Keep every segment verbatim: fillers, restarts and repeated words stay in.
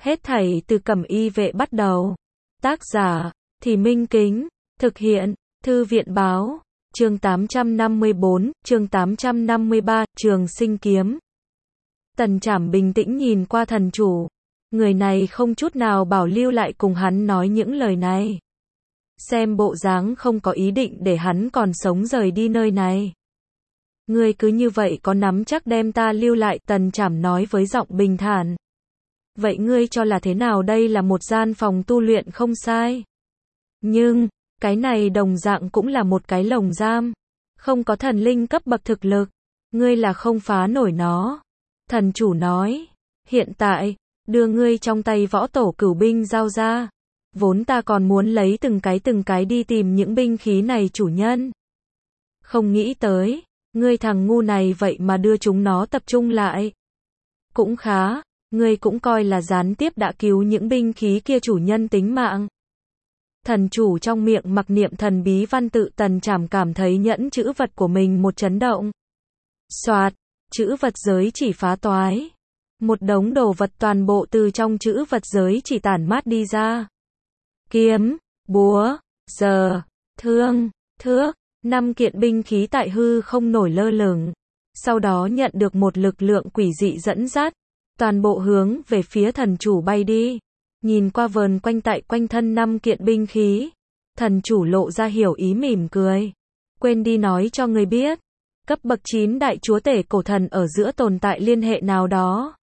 Hết thảy từ Cẩm Y Vệ bắt đầu. Tác giả, Thì Minh Kính. Thực hiện, Thư viện Báo. Chương tám trăm năm mươi bốn, chương tám trăm năm mươi ba, Trường Sinh Kiếm. Tần Trảm bình tĩnh nhìn qua thần chủ. Người này không chút nào bảo lưu lại cùng hắn nói những lời này. Xem bộ dáng không có ý định để hắn còn sống rời đi nơi này. Ngươi cứ như vậy có nắm chắc đem ta lưu lại, Tần Trảm nói với giọng bình thản. Vậy ngươi cho là thế nào, đây là một gian phòng tu luyện không sai. Nhưng, cái này đồng dạng cũng là một cái lồng giam. Không có thần linh cấp bậc thực lực. Ngươi là không phá nổi nó. Thần chủ nói. Hiện tại, đưa ngươi trong tay võ tổ cửu binh giao ra. Vốn ta còn muốn lấy từng cái từng cái đi tìm những binh khí này chủ nhân. Không nghĩ tới, ngươi thằng ngu này vậy mà đưa chúng nó tập trung lại. Cũng khá, ngươi cũng coi là gián tiếp đã cứu những binh khí kia chủ nhân tính mạng. Thần chủ trong miệng mặc niệm thần bí văn tự, Tần Trảm cảm thấy nhẫn chữ vật của mình một chấn động. Soạt, chữ vật giới chỉ phá toái. Một đống đồ vật toàn bộ từ trong chữ vật giới chỉ tản mát đi ra. Kiếm, búa, giờ, thương, thước, năm kiện binh khí tại hư không nổi lơ lửng. Sau đó nhận được một lực lượng quỷ dị dẫn dắt, toàn bộ hướng về phía thần chủ bay đi. Nhìn qua vờn quanh tại quanh thân năm kiện binh khí, thần chủ lộ ra hiểu ý mỉm cười. Quên đi nói cho người biết, cấp bậc chín đại chúa tể cổ thần ở giữa tồn tại liên hệ nào đó.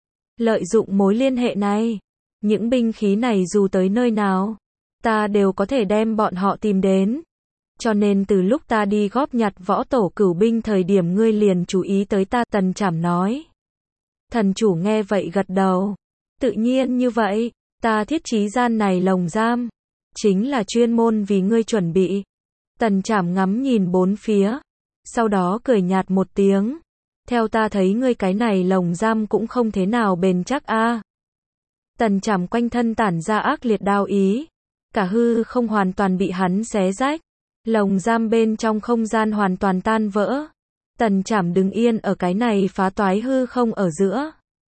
Lợi dụng mối liên hệ này, những binh khí này dù tới nơi nào, ta đều có thể đem bọn họ tìm đến. Cho nên từ lúc ta đi góp nhặt võ tổ cửu binh thời điểm ngươi liền chú ý tới ta, Tần Trảm nói. Thần chủ nghe vậy gật đầu. Tự nhiên như vậy, ta thiết trí gian này lồng giam, chính là chuyên môn vì ngươi chuẩn bị. Tần Trảm ngắm nhìn bốn phía, sau đó cười nhạt một tiếng. Theo ta thấy ngươi cái này lồng giam cũng không thế nào bền chắc a. À. Tần Trảm quanh thân tản ra ác liệt đao ý, cả hư không hoàn toàn bị hắn xé rách, lồng giam bên trong không gian hoàn toàn tan vỡ. Tần Trảm đứng yên ở cái này phá toái hư không ở giữa.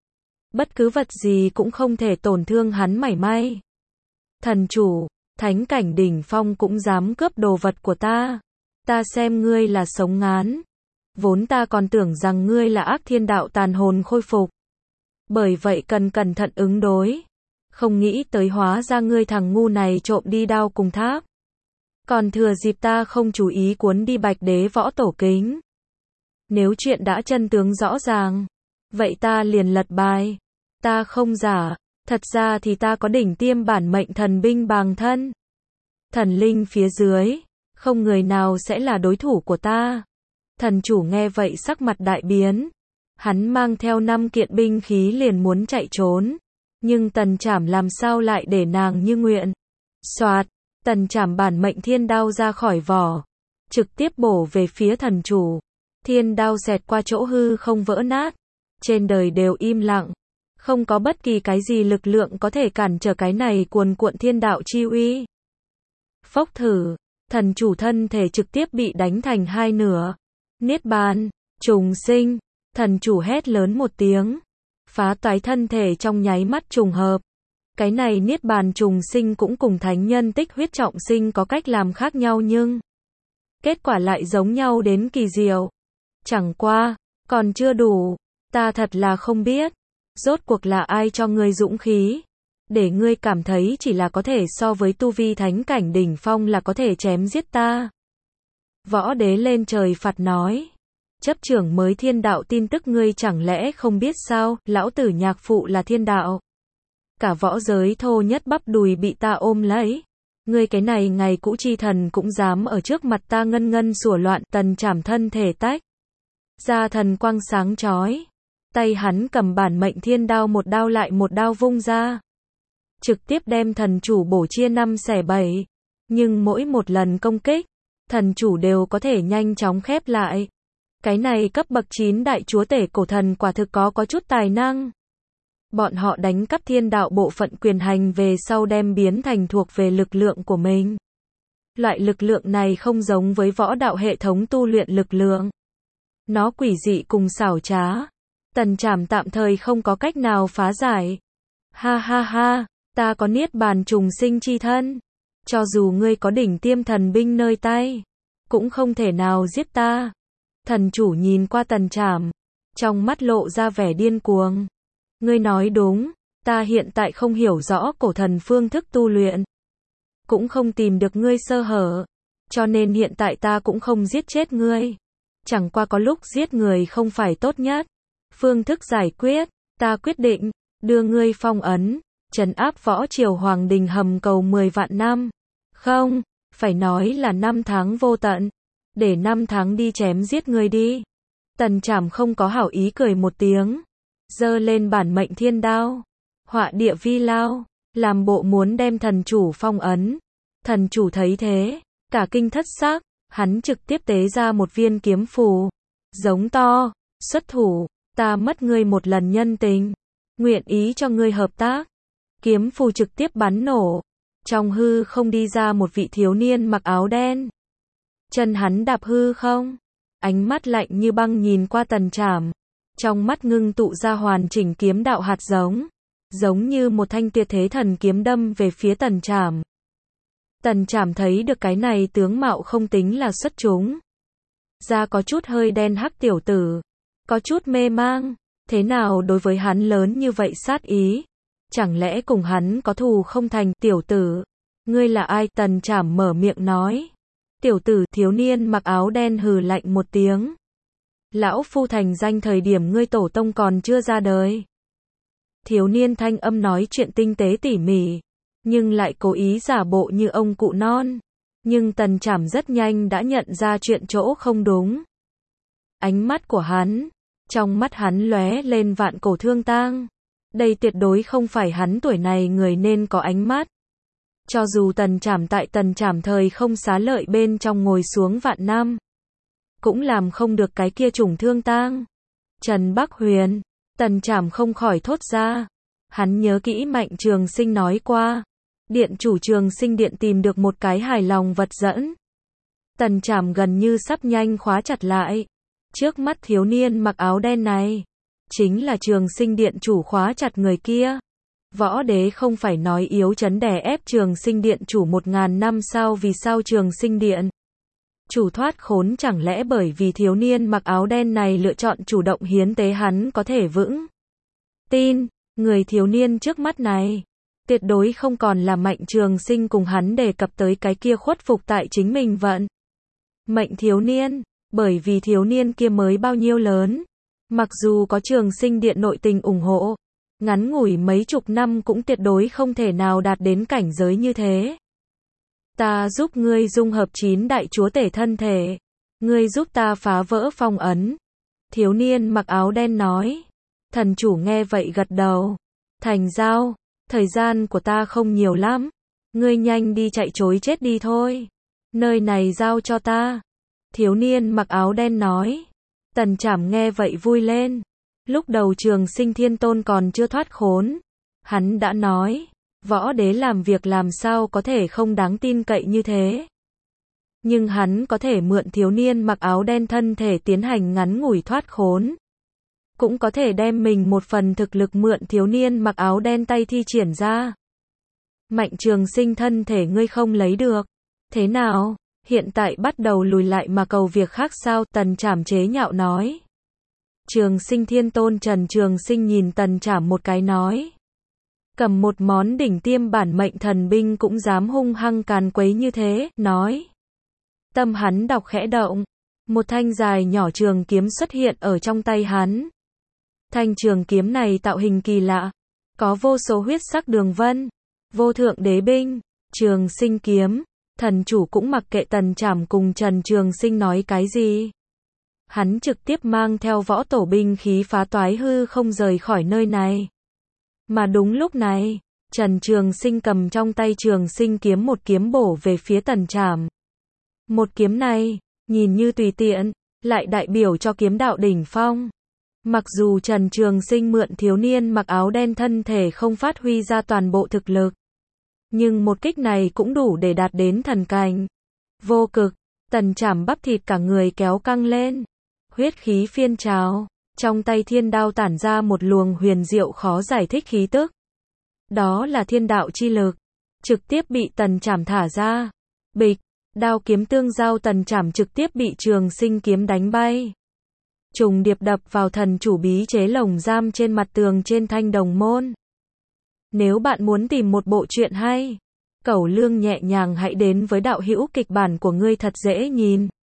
Bất cứ vật gì cũng không thể tổn thương hắn mảy may. Thần chủ, thánh cảnh đỉnh phong cũng dám cướp đồ vật của ta. Ta xem ngươi là sống ngán. Vốn ta còn tưởng rằng ngươi là ác thiên đạo tàn hồn khôi phục. Bởi vậy cần cẩn thận ứng đối. Không nghĩ tới hóa ra ngươi thằng ngu này trộm đi đao cùng tháp. Còn thừa dịp ta không chú ý cuốn đi bạch đế võ tổ kính. Nếu chuyện đã chân tướng rõ ràng, vậy ta liền lật bài. Ta không giả, thật ra thì ta có đỉnh tiêm bản mệnh thần binh bàng thân. Thần linh phía dưới, không người nào sẽ là đối thủ của ta. Thần chủ nghe vậy sắc mặt đại biến. Hắn mang theo năm kiện binh khí liền muốn chạy trốn. Nhưng Tần Trảm làm sao lại để nàng như nguyện. Soạt, Tần Trảm bản mệnh thiên đao ra khỏi vỏ. Trực tiếp bổ về phía thần chủ. Thiên đao xẹt qua chỗ hư không vỡ nát. Trên đời đều im lặng. Không có bất kỳ cái gì lực lượng có thể cản trở cái này cuồn cuộn thiên đạo chi uy. Phốc thử, thần chủ thân thể trực tiếp bị đánh thành hai nửa. Niết bàn, trùng sinh, thần chủ hét lớn một tiếng. Phá toái thân thể trong nháy mắt trùng hợp. Cái này niết bàn trùng sinh cũng cùng thánh nhân tích huyết trọng sinh có cách làm khác nhau nhưng kết quả lại giống nhau đến kỳ diệu. Chẳng qua, còn chưa đủ, ta thật là không biết. Rốt cuộc là ai cho ngươi dũng khí, để ngươi cảm thấy chỉ là có thể so với tu vi thánh cảnh đỉnh phong là có thể chém giết ta. Võ đế lên trời phạt nói. Chấp trưởng mới thiên đạo tin tức ngươi chẳng lẽ không biết sao, lão tử nhạc phụ là thiên đạo. Cả võ giới thô nhất bắp đùi bị ta ôm lấy. Ngươi cái này ngày cũ chi thần cũng dám ở trước mặt ta ngân ngân sủa loạn. Tần Trảm thân thể tách ra thần quang sáng chói. Tay hắn cầm bản mệnh thiên đao một đao lại một đao vung ra. Trực tiếp đem thần chủ bổ chia năm xẻ bảy. Nhưng mỗi một lần công kích, thần chủ đều có thể nhanh chóng khép lại. Cái này cấp bậc chín đại chúa tể cổ thần quả thực có có chút tài năng. Bọn họ đánh cắp thiên đạo bộ phận quyền hành về sau đem biến thành thuộc về lực lượng của mình. Loại lực lượng này không giống với võ đạo hệ thống tu luyện lực lượng. Nó quỷ dị cùng xảo trá. Tần Trảm tạm thời không có cách nào phá giải. Ha ha ha, ta có niết bàn trùng sinh chi thân. Cho dù ngươi có đỉnh tiêm thần binh nơi tay, cũng không thể nào giết ta. Thần chủ nhìn qua Tần Trảm, trong mắt lộ ra vẻ điên cuồng. Ngươi nói đúng, ta hiện tại không hiểu rõ cổ thần phương thức tu luyện, cũng không tìm được ngươi sơ hở, cho nên hiện tại ta cũng không giết chết ngươi. Chẳng qua có lúc giết người không phải tốt nhất. Phương thức giải quyết, ta quyết định đưa ngươi phong ấn, trấn áp võ triều hoàng đình hầm cầu mười vạn năm. Không, phải nói là năm tháng vô tận. Để năm tháng đi chém giết ngươi đi. Tần Trảm không có hảo ý cười một tiếng, giơ lên bản mệnh thiên đao, họa địa vi lao, làm bộ muốn đem thần chủ phong ấn. Thần chủ thấy thế, cả kinh thất xác, hắn trực tiếp tế ra một viên kiếm phù, giống to, xuất thủ, ta mất ngươi một lần nhân tình, nguyện ý cho ngươi hợp tác. Kiếm phù trực tiếp bắn nổ, trong hư không đi ra một vị thiếu niên mặc áo đen. Chân hắn đạp hư không, ánh mắt lạnh như băng nhìn qua Tần Trảm, trong mắt ngưng tụ ra hoàn chỉnh kiếm đạo hạt giống, giống như một thanh tuyệt thế thần kiếm đâm về phía Tần Trảm. Tần Trảm thấy được cái này tướng mạo không tính là xuất chúng, da có chút hơi đen hắc tiểu tử, có chút mê mang, thế nào đối với hắn lớn như vậy sát ý, chẳng lẽ cùng hắn có thù không thành. Tiểu tử, ngươi là ai? Tần Trảm mở miệng nói. Tiểu tử, thiếu niên mặc áo đen hừ lạnh một tiếng. Lão phu thành danh thời điểm ngươi tổ tông còn chưa ra đời. Thiếu niên thanh âm nói chuyện tinh tế tỉ mỉ, nhưng lại cố ý giả bộ như ông cụ non. Nhưng Tần Trảm rất nhanh đã nhận ra chuyện chỗ không đúng. Ánh mắt của hắn, trong mắt hắn lóe lên vạn cổ thương tang. Đây tuyệt đối không phải hắn tuổi này người nên có ánh mắt. Cho dù Tần Trảm tại Tần Trảm thời không xá lợi bên trong ngồi xuống vạn năm, cũng làm không được cái kia chủng thương tang. Trần Bắc Huyền, Tần Trảm không khỏi thốt ra. Hắn nhớ kỹ Mạnh Trường Sinh nói qua, điện chủ Trường Sinh điện tìm được một cái hài lòng vật dẫn. Tần Trảm gần như sắp nhanh khóa chặt lại. Trước mắt thiếu niên mặc áo đen này, chính là Trường Sinh điện chủ khóa chặt người kia. Võ đế không phải nói yếu chấn đè ép Trường Sinh điện chủ một ngàn năm sao? Vì sao Trường Sinh điện chủ thoát khốn? Chẳng lẽ bởi vì thiếu niên mặc áo đen này lựa chọn chủ động hiến tế hắn có thể vững tin? Người thiếu niên trước mắt này tuyệt đối không còn là Mạnh Trường Sinh cùng hắn đề cập tới cái kia khuất phục tại chính mình vận mệnh thiếu niên, bởi vì thiếu niên kia mới bao nhiêu lớn, mặc dù có Trường Sinh điện nội tình ủng hộ, ngắn ngủi mấy chục năm cũng tuyệt đối không thể nào đạt đến cảnh giới như thế. Ta giúp ngươi dung hợp chín đại chúa tể thân thể, ngươi giúp ta phá vỡ phong ấn. Thiếu niên mặc áo đen nói. Thần chủ nghe vậy gật đầu. Thành giao, thời gian của ta không nhiều lắm, ngươi nhanh đi chạy chối chết đi thôi. Nơi này giao cho ta. Thiếu niên mặc áo đen nói. Tần Trảm nghe vậy vui lên. Lúc đầu Trường Sinh Thiên Tôn còn chưa thoát khốn, hắn đã nói, võ đế làm việc làm sao có thể không đáng tin cậy như thế. Nhưng hắn có thể mượn thiếu niên mặc áo đen thân thể tiến hành ngắn ngủi thoát khốn, cũng có thể đem mình một phần thực lực mượn thiếu niên mặc áo đen tay thi triển ra. Mạnh Trường Sinh thân thể ngươi không lấy được. Thế nào, hiện tại bắt đầu lùi lại mà cầu việc khác sao? Tần Trảm chế nhạo nói. Trường Sinh Thiên Tôn Trần Trường Sinh nhìn Tần Trảm một cái nói. Cầm một món đỉnh tiêm bản mệnh thần binh cũng dám hung hăng càn quấy như thế, nói. Tâm hắn đọc khẽ động. Một thanh dài nhỏ trường kiếm xuất hiện ở trong tay hắn. Thanh trường kiếm này tạo hình kỳ lạ, có vô số huyết sắc đường vân. Vô thượng đế binh, Trường Sinh kiếm. Thần chủ cũng mặc kệ Tần Trảm cùng Trần Trường Sinh nói cái gì. Hắn trực tiếp mang theo võ tổ binh khí phá toái hư không rời khỏi nơi này. Mà đúng lúc này, Trần Trường Sinh cầm trong tay Trường Sinh kiếm một kiếm bổ về phía Tần Trảm. Một kiếm này, nhìn như tùy tiện, lại đại biểu cho kiếm đạo đỉnh phong. Mặc dù Trần Trường Sinh mượn thiếu niên mặc áo đen thân thể không phát huy ra toàn bộ thực lực, nhưng một kích này cũng đủ để đạt đến thần cảnh. Vô cực, Tần Trảm bắp thịt cả người kéo căng lên. Huyết khí phiên trào, trong tay thiên đao tản ra một luồng huyền diệu khó giải thích khí tức. Đó là thiên đạo chi lực. Trực tiếp bị Tần Trảm thả ra. Bịch, đao kiếm tương giao, Tần Trảm trực tiếp bị Trường Sinh kiếm đánh bay. Trùng điệp đập vào thần chủ bí chế lồng giam trên mặt tường trên thanh đồng môn. Nếu bạn muốn tìm một bộ truyện hay, Cẩu Lương nhẹ nhàng, hãy đến với đạo hữu kịch bản của ngươi thật dễ nhìn.